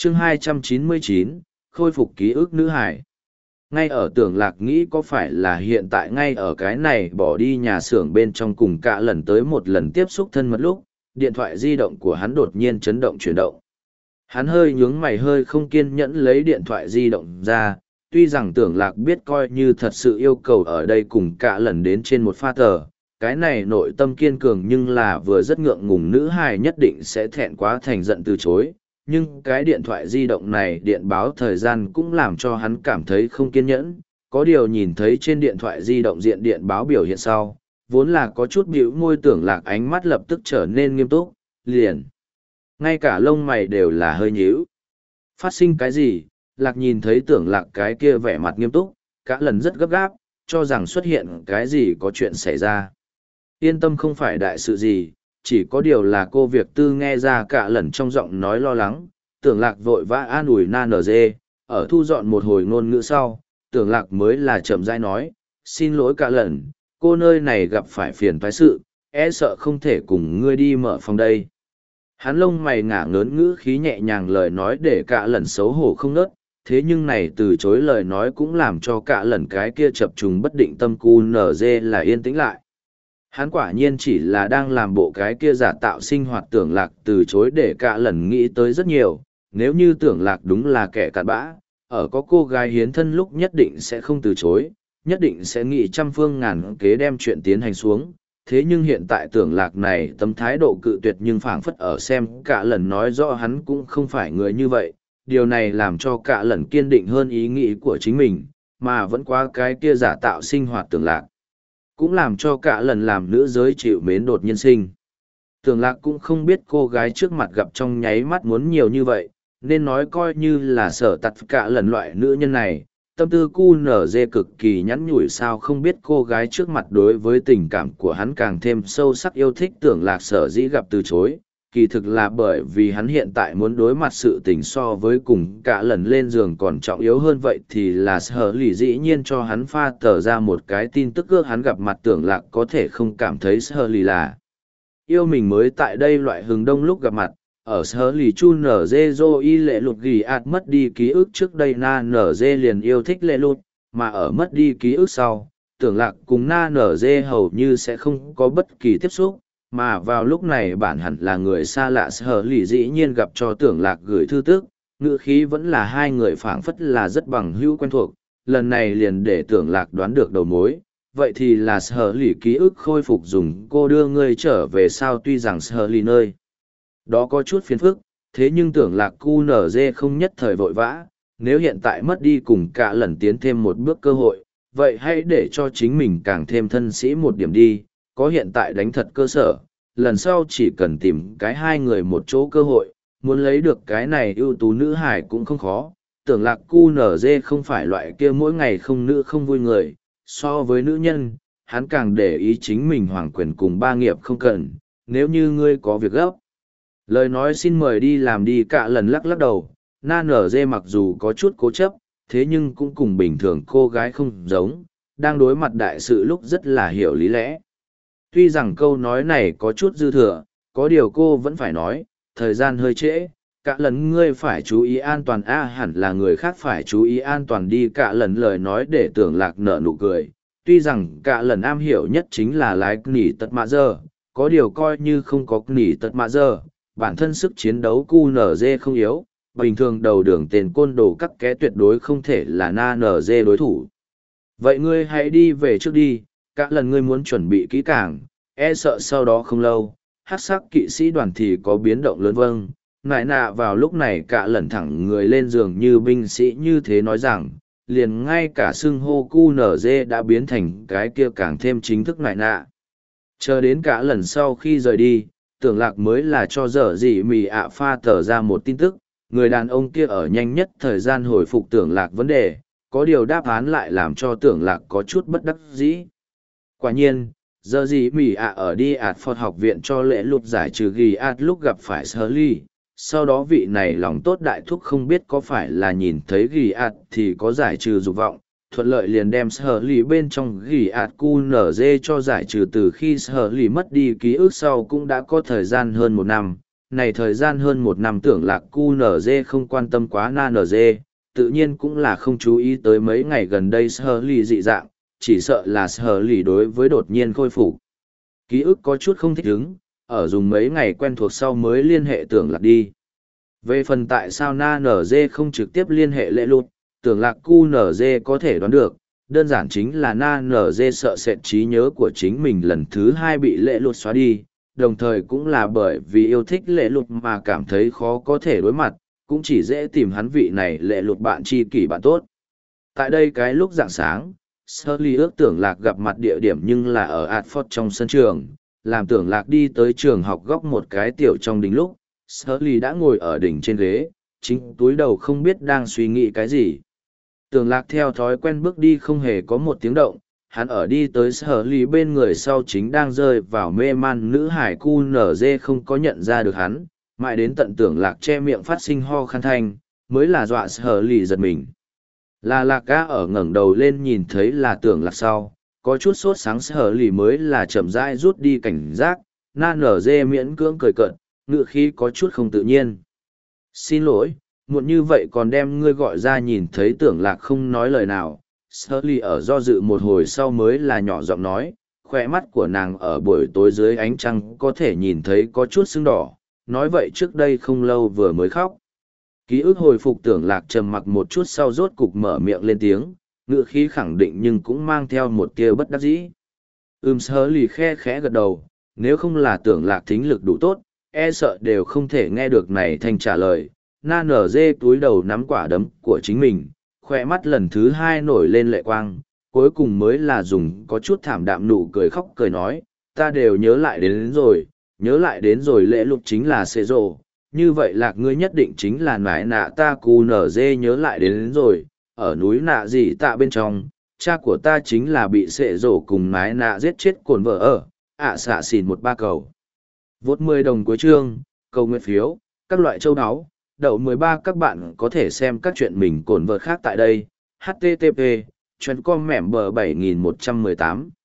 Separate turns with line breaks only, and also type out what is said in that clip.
chương 299, khôi phục ký ức nữ hải. Ngay ở Tưởng Lạc nghĩ có phải là hiện tại ngay ở cái này bỏ đi nhà xưởng bên trong cùng cả lần tới một lần tiếp xúc thân mật lúc, điện thoại di động của hắn đột nhiên chấn động chuyển động. Hắn hơi nhướng mày hơi không kiên nhẫn lấy điện thoại di động ra, tuy rằng Tưởng Lạc biết coi như thật sự yêu cầu ở đây cùng cả lần đến trên một pha tờ, cái này nội tâm kiên cường nhưng là vừa rất ngượng ngùng nữ hài nhất định sẽ thẹn quá thành giận từ chối. Nhưng cái điện thoại di động này điện báo thời gian cũng làm cho hắn cảm thấy không kiên nhẫn, có điều nhìn thấy trên điện thoại di động diện điện báo biểu hiện sau, vốn là có chút bĩu môi Tưởng Lạc ánh mắt lập tức trở nên nghiêm túc, liền. Ngay cả lông mày đều là hơi nhíu. Phát sinh cái gì? Lạc nhìn thấy Tưởng Lạc cái kia vẻ mặt nghiêm túc, cả lần rất gấp gáp, cho rằng xuất hiện cái gì có chuyện xảy ra. Yên tâm không phải đại sự gì, chỉ có điều là cô việc tư nghe ra cả lần trong giọng nói lo lắng, Tưởng Lạc vội vã an ủi na nở dê, ở thu dọn một hồi ngôn ngữ sau, Tưởng Lạc mới là chậm rãi nói, xin lỗi cả lần, cô nơi này gặp phải phiền toái sự, e sợ không thể cùng ngươi đi mở phòng đây. Hắn lông mày ngả ngớn ngữ khí nhẹ nhàng lời nói để cả lần xấu hổ không nớt, thế nhưng này từ chối lời nói cũng làm cho cả lần cái kia chập trùng bất định tâm cu nở dê là yên tĩnh lại. Hắn quả nhiên chỉ là đang làm bộ cái kia giả tạo sinh hoạt Tưởng Lạc từ chối để cả lần nghĩ tới rất nhiều, nếu như Tưởng Lạc đúng là kẻ cặn bã, ở có cô gái hiến thân lúc nhất định sẽ không từ chối, nhất định sẽ nghĩ trăm phương ngàn kế đem chuyện tiến hành xuống. Thế nhưng hiện tại Tưởng Lạc này tấm thái độ cự tuyệt nhưng phảng phất ở xem cả lần nói rõ hắn cũng không phải người như vậy, điều này làm cho cả lần kiên định hơn ý nghĩ của chính mình, mà vẫn qua cái kia giả tạo sinh hoạt Tưởng Lạc. Cũng làm cho cả lần làm nữ giới chịu mến đột nhiên sinh. Tưởng Lạc cũng không biết cô gái trước mặt gặp trong nháy mắt muốn nhiều như vậy, nên nói coi như là sở tặt cả lần loại nữ nhân này, tâm tư cu nở dê cực kỳ nhắn nhủi sao không biết cô gái trước mặt đối với tình cảm của hắn càng thêm sâu sắc yêu thích Tưởng Lạc sở dĩ gặp từ chối, kỳ thực là bởi vì hắn hiện tại muốn đối mặt sự tình so với cùng cả lần lên giường còn trọng yếu hơn vậy thì là sở lì dĩ nhiên cho hắn pha tờ ra một cái tin tức ước hắn gặp mặt Tưởng Lạc có thể không cảm thấy sở lì là yêu mình mới tại đây loại hừng đông lúc gặp mặt. Ở sở lì chu nở dê dô y lệ lụt ghi ạt mất đi ký ức trước đây na nở dê liền yêu thích lệ lụt, mà ở mất đi ký ức sau, Tưởng Lạc cùng na nở dê hầu như sẽ không có bất kỳ tiếp xúc, mà vào lúc này bản hẳn là người xa lạ sở lì dĩ nhiên gặp cho Tưởng Lạc gửi thư tức, ngữ khí vẫn là hai người phảng phất là rất bằng hữu quen thuộc, lần này liền để Tưởng Lạc đoán được đầu mối. Vậy thì là sở lì ký ức khôi phục dùng cô đưa ngươi trở về sao tuy rằng sở lì nơi đó có chút phiền phức, thế nhưng Tưởng Lạc QNZ không nhất thời vội vã, nếu hiện tại mất đi cùng cả lần tiến thêm một bước cơ hội, vậy hãy để cho chính mình càng thêm thân sĩ một điểm đi, có hiện tại đánh thật cơ sở, lần sau chỉ cần tìm cái hai người một chỗ cơ hội, muốn lấy được cái này ưu tú nữ hải cũng không khó. Tưởng Lạc QNZ không phải loại kia mỗi ngày không nữ không vui người, so với nữ nhân, hắn càng để ý chính mình hoàng quyền cùng ba nghiệp không cần, nếu như ngươi có việc gấp. Lời nói xin mời đi làm đi cả lần lắc lắc đầu, na nở dê mặc dù có chút cố chấp, thế nhưng cũng cùng bình thường cô gái không giống, đang đối mặt đại sự lúc rất là hiểu lý lẽ. Tuy rằng câu nói này có chút dư thừa, có điều cô vẫn phải nói, thời gian hơi trễ, cả lần ngươi phải chú ý an toàn hẳn là người khác phải chú ý an toàn đi cả lần lời nói để Tưởng Lạc nở nụ cười. Tuy rằng cả lần am hiểu nhất chính là lái nỉ tật mạ giờ, có điều coi như không có nỉ tật mạ giờ, bản thân sức chiến đấu QNZ không yếu, bình thường đầu đường tên côn đồ các ké tuyệt đối không thể là na NZ đối thủ. Vậy ngươi hãy đi về trước đi, cả lần ngươi muốn chuẩn bị kỹ càng, e sợ sau đó không lâu, hắc sắc kỵ sĩ đoàn thì có biến động lớn vâng. Nại nạ vào lúc này cả lần thẳng người lên giường như binh sĩ như thế nói rằng, liền ngay cả xưng hô QNZ đã biến thành cái kia càng thêm chính thức nại nạ. Chờ đến cả lần sau khi rời đi, Tưởng Lạc mới là cho dở gì mì pha tờ ra một tin tức, người đàn ông kia ở nhanh nhất thời gian hồi phục Tưởng Lạc vấn đề, có điều đáp án lại làm cho Tưởng Lạc có chút bất đắc dĩ. Quả nhiên, giờ gì mì ở đi Phật học viện cho lễ lụt giải trừ ghi lúc gặp phải Shirley, sau đó vị này lòng tốt đại thúc không biết có phải là nhìn thấy ghi thì có giải trừ dục vọng, thuận lợi liền đem Shirley bên trong ghi QNZ cho giải trừ từ khi Shirley mất đi ký ức sau cũng đã có thời gian hơn một năm. này thời gian hơn một năm tưởng lạc QNZ không quan tâm quá NNZ, tự nhiên cũng là không chú ý tới mấy ngày gần đây Sở Lì dị dạng, chỉ sợ là Sở Lì đối với đột nhiên khôi phục. Ký ức có chút không thích ứng, ở dùng mấy ngày quen thuộc sau mới liên hệ tưởng lạc đi. Về phần tại sao NNZ không trực tiếp liên hệ lệ lụt, tưởng lạc QNZ có thể đoán được, đơn giản chính là NNZ sợ sệt trí nhớ của chính mình lần thứ hai bị lệ lụt xóa đi, đồng thời cũng là bởi vì yêu thích lệ lụt mà cảm thấy khó có thể đối mặt, cũng chỉ dễ tìm hắn vị này lệ lụt bạn tri kỷ bạn tốt. Tại đây cái lúc rạng sáng, Shirley ước tưởng lạc gặp mặt địa điểm nhưng là ở Adford trong sân trường, làm tưởng lạc đi tới trường học góc một cái tiểu trong đỉnh lúc, Shirley đã ngồi ở đỉnh trên ghế, chính túi đầu không biết đang suy nghĩ cái gì. Tưởng lạc theo thói quen bước đi không hề có một tiếng động, hắn ở đi tới Shirley bên người sau chính đang rơi vào mê man nữ hải QNZ không có nhận ra được hắn, mãi đến tận tưởng lạc che miệng phát sinh ho khan thanh, mới là dọa Shirley giật mình. Là lạc gã ở ngẩng đầu lên nhìn thấy là tưởng lạc sau, có chút sốt sáng Shirley mới là chậm rãi rút đi cảnh giác, NNZ miễn cưỡng cười cợt, ngựa khí có chút không tự nhiên. Xin lỗi, muộn như vậy còn đem ngươi gọi ra nhìn thấy tưởng lạc không nói lời nào. Shirley ở do dự một hồi sau mới là nhỏ giọng nói, khoe mắt của nàng ở buổi tối dưới ánh trăng có thể nhìn thấy có chút sưng đỏ, nói vậy trước đây không lâu vừa mới khóc. Ký ức hồi phục tưởng lạc trầm mặc một chút sau rốt cục mở miệng lên tiếng, ngựa khí khẳng định nhưng cũng mang theo một tia bất đắc dĩ. Shirley khe khẽ gật đầu, nếu không là tưởng lạc thính lực đủ tốt, e sợ đều không thể nghe được này thành trả lời. NNZ túi đầu nắm quả đấm của chính mình, khoe mắt lần thứ hai nổi lên lệ quang, cuối cùng mới là dùng có chút thảm đạm nụ cười khóc cười nói, ta đều nhớ lại đến rồi, nhớ lại đến rồi lễ lục chính là xê rồ, như vậy lạc ngươi nhất định chính là nải nạ ta QNZ nhớ lại đến rồi, ở núi nạ gì tạ bên trong, cha của ta chính là bị xệ rổ cùng nái nạ giết chết cồn vợ ở, xạ xỉn 13 cầu. Vốt 10 đồng cuối chương, cầu nguyện phiếu, các loại châu áo, đậu 13 các bạn có thể xem các chuyện mình cồn vợ khác tại đây, http, chuyên com mẻm bờ 7118.